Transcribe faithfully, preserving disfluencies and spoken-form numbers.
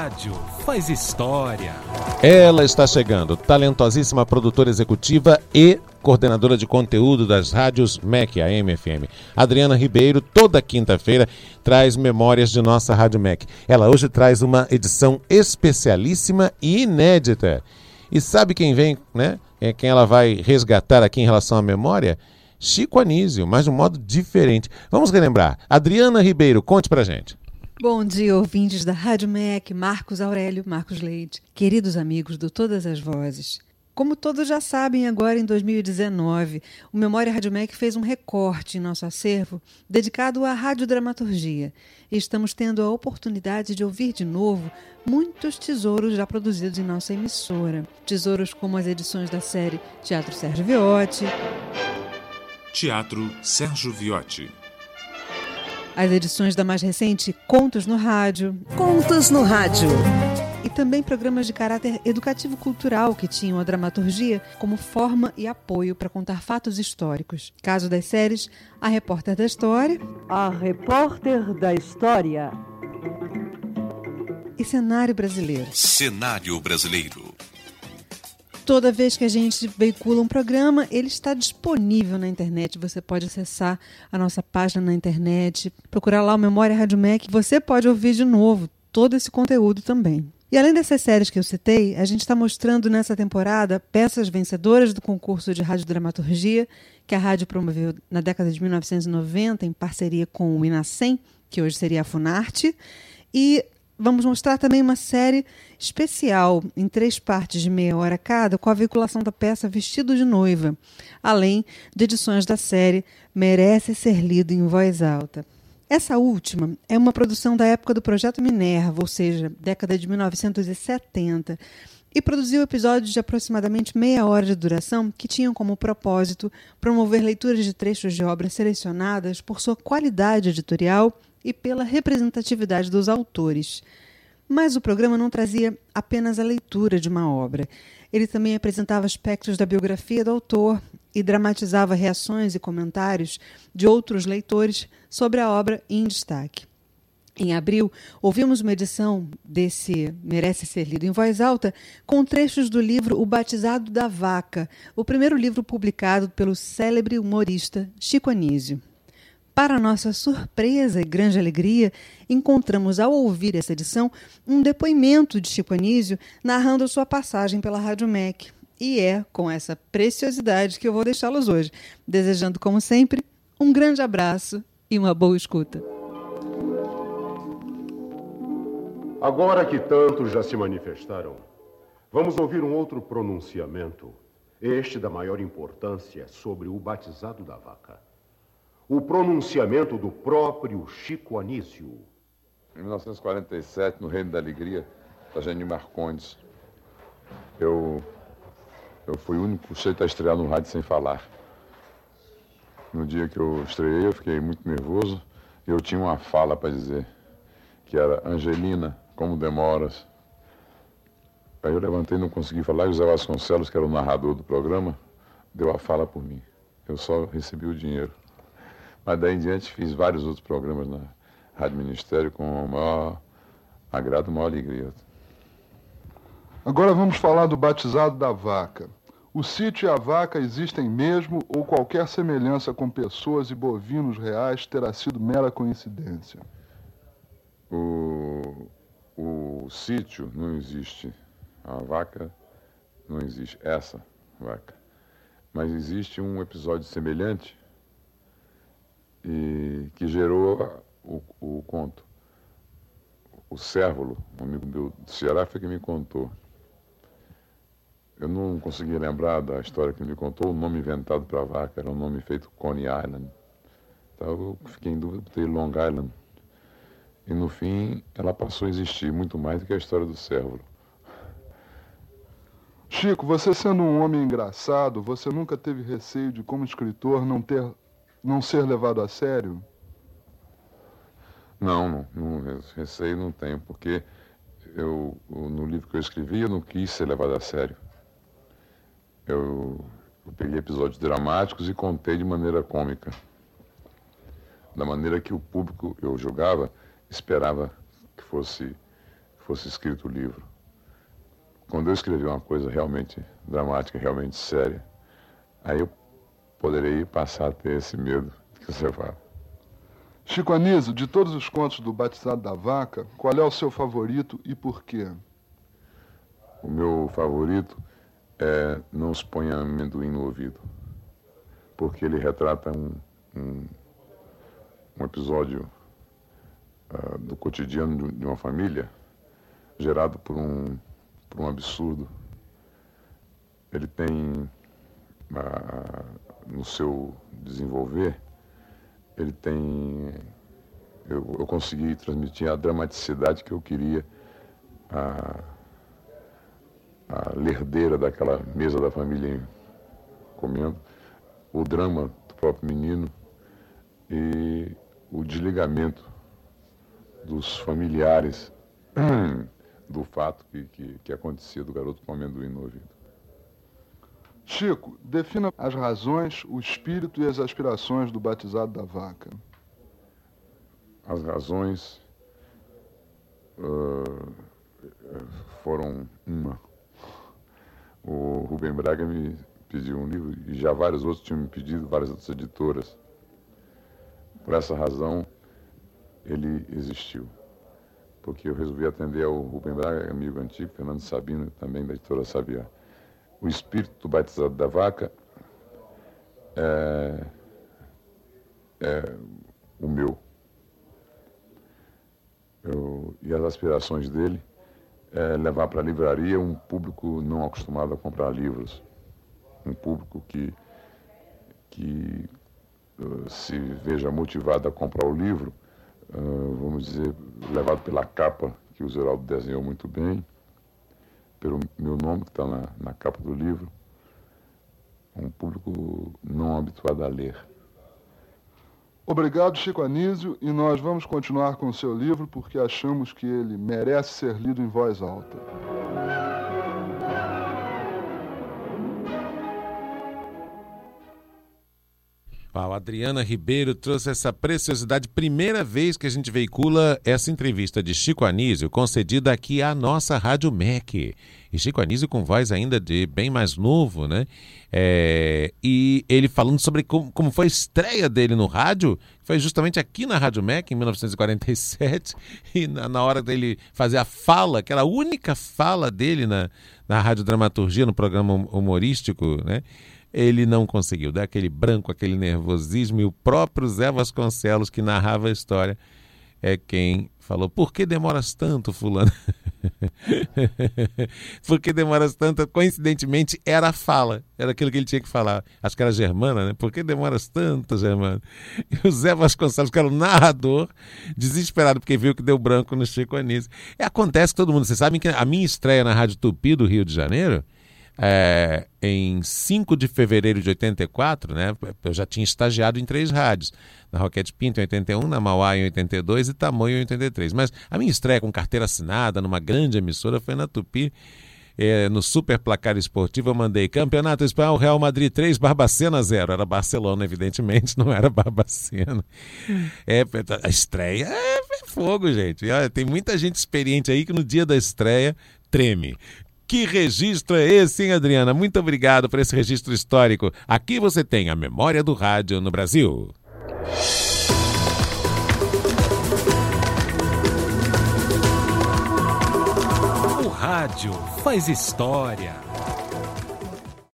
rádio faz história. Ela está chegando, talentosíssima produtora executiva e coordenadora de conteúdo das rádios M E C, A M F M. Adriana Ribeiro, toda quinta-feira, traz memórias de nossa Rádio M E C. Ela hoje traz uma edição especialíssima e inédita. E sabe quem vem, né? É quem ela vai resgatar aqui em relação à memória? Chico Anísio, mas de um modo diferente. Vamos relembrar. Adriana Ribeiro, conte pra gente. Bom dia, ouvintes da Rádio M E C, Marcos Aurélio, Marcos Leite, queridos amigos do Todas as Vozes. Como todos já sabem, agora em dois mil e dezenove, o Memória Rádio M E C fez um recorte em nosso acervo dedicado à radiodramaturgia. E estamos tendo a oportunidade de ouvir de novo muitos tesouros já produzidos em nossa emissora. Tesouros como as edições da série Teatro Sérgio Viotti, Teatro Sérgio Viotti, as edições da mais recente Contos no Rádio, Contos no Rádio, e também programas de caráter educativo-cultural que tinham a dramaturgia como forma e apoio para contar fatos históricos. Caso das séries A Repórter da História, A Repórter da História e Cenário Brasileiro. Cenário Brasileiro. Toda vez que a gente veicula um programa, ele está disponível na internet. Você pode acessar a nossa página na internet, procurar lá o Memória Rádio M E C. Você pode ouvir de novo todo esse conteúdo também. E além dessas séries que eu citei, a gente está mostrando nessa temporada peças vencedoras do concurso de radiodramaturgia que a rádio promoveu na década de mil novecentos e noventa em parceria com o INASEM, que hoje seria a Funarte, e vamos mostrar também uma série especial em três partes de meia hora cada, com a veiculação da peça Vestido de Noiva, além de edições da série Merece Ser Lido em Voz Alta. Essa última é uma produção da época do Projeto Minerva, ou seja, década de mil novecentos e setenta, e produziu episódios de aproximadamente meia hora de duração que tinham como propósito promover leituras de trechos de obras selecionadas por sua qualidade editorial e pela representatividade dos autores. Mas o programa não trazia apenas a leitura de uma obra. Ele também apresentava aspectos da biografia do autor e dramatizava reações e comentários de outros leitores sobre a obra em destaque. Em abril, ouvimos uma edição desse Merece Ser Lido em Voz Alta com trechos do livro O Batizado da Vaca, o primeiro livro publicado pelo célebre humorista Chico Anísio. Para nossa surpresa e grande alegria, encontramos ao ouvir essa edição um depoimento de Chico Anísio narrando sua passagem pela Rádio M E C. E é com essa preciosidade que eu vou deixá-los hoje, desejando, como sempre, um grande abraço e uma boa escuta. Agora que tantos já se manifestaram, vamos ouvir um outro pronunciamento, este da maior importância, sobre o Batizado da Vaca. O pronunciamento do próprio Chico Anísio. Em mil novecentos e quarenta e sete, no Reino da Alegria, da Genil Marcondes, eu, eu fui o único sujeito a estrear no rádio sem falar. No dia que eu estreiei, eu fiquei muito nervoso e eu tinha uma fala para dizer, que era: Angelina, como demoras? Aí eu levantei e não consegui falar, e o Zé Vasconcelos, que era o narrador do programa, deu a fala por mim. Eu só recebi o dinheiro. Mas daí em diante fiz vários outros programas na Rádio Ministério com o maior agrado, a maior alegria. Agora vamos falar do Batizado da Vaca. O sítio e a vaca existem mesmo ou qualquer semelhança com pessoas e bovinos reais terá sido mera coincidência? O, o sítio não existe. A vaca não existe. Essa vaca. Mas existe um episódio semelhante e que gerou o, o conto. O Cérvulo, um amigo meu do Ceará, foi que me contou. Eu não consegui lembrar da história que ele me contou, o nome inventado para a vaca era um nome feito Coney Island. Então eu fiquei em dúvida por ter Long Island. E no fim ela passou a existir muito mais do que a história do Cérvulo. Chico, você sendo um homem engraçado, você nunca teve receio de, como escritor, não ter não ser levado a sério? Não, não, não, receio não tenho, porque eu, no livro que eu escrevi, eu não quis ser levado a sério. Eu, eu peguei episódios dramáticos e contei de maneira cômica. Da maneira que o público, eu julgava, esperava que fosse, fosse escrito o livro. Quando eu escrevi uma coisa realmente dramática, realmente séria, aí eu poderei passar a ter esse medo que você fala. Chico Anísio, de todos os contos do Batizado da Vaca, qual é o seu favorito e por quê? O meu favorito é Não se ponha amendoim no ouvido, porque ele retrata um, um, um episódio uh, do cotidiano de uma família, gerado por um, por um absurdo. Ele tem, uh, no seu desenvolver, ele tem... Eu, eu consegui transmitir a dramaticidade que eu queria, a, a lerdeira daquela mesa da família comendo, o drama do próprio menino e o desligamento dos familiares do fato que, que, que acontecia do garoto com amendoim no ouvido. Chico, defina as razões, o espírito e as aspirações do Batizado da Vaca. As razões uh, foram uma. O Rubem Braga me pediu um livro e já vários outros tinham me pedido, várias outras editoras. Por essa razão, ele existiu. Porque eu resolvi atender ao Rubem Braga, amigo antigo, Fernando Sabino, também da editora Sabiá. O espírito do Batizado da Vaca é, é o meu. Eu, e as aspirações dele é levar para a livraria um público não acostumado a comprar livros. Um público que, que uh, se veja motivado a comprar o livro, uh, vamos dizer, levado pela capa que o Zeraldo desenhou muito bem, pelo meu nome que está na, na capa do livro, um público não habituado a ler. Obrigado, Chico Anísio, e nós vamos continuar com o seu livro porque achamos que ele merece ser lido em voz alta. A Adriana Ribeiro trouxe essa preciosidade. Primeira vez que a gente veicula essa entrevista de Chico Anísio, concedida aqui à nossa Rádio M E C. E Chico Anísio com voz ainda de bem mais novo, né? É, e ele falando sobre como, como foi a estreia dele no rádio, foi justamente aqui na Rádio M E C, em mil novecentos e quarenta e sete, e na, na hora dele fazer a fala, aquela única fala dele na, na radiodramaturgia, no programa humorístico, né? Ele não conseguiu dar aquele branco, aquele nervosismo, e o próprio Zé Vasconcelos, que narrava a história, é quem falou: por que demoras tanto, fulano? Por que demoras tanto? Coincidentemente, era a fala, era aquilo que ele tinha que falar. Acho que era Germana, né? Por que demoras tanto, Germana? E o Zé Vasconcelos, que era o narrador, desesperado, porque viu que deu branco no Chico Anísio. E acontece que todo mundo, vocês sabem que a minha estreia na Rádio Tupi do Rio de Janeiro, É, em cinco de fevereiro de oitenta e quatro, né, eu já tinha estagiado em três rádios, na Roquete Pinto em oitenta e um, na Mauá em oitenta e dois e Tamoio em oitenta e três. Mas a minha estreia com carteira assinada numa grande emissora foi na Tupi, é, no Super Placar Esportivo. Eu mandei: Campeonato Espanhol, Real Madrid três, Barbacena zero. Era Barcelona, evidentemente, não era Barbacena. É, a estreia é, é fogo, gente. E, olha, tem muita gente experiente aí que no dia da estreia treme. Que registro é esse, hein, Adriana? Muito obrigado por esse registro histórico. Aqui você tem a memória do rádio no Brasil. O rádio faz história.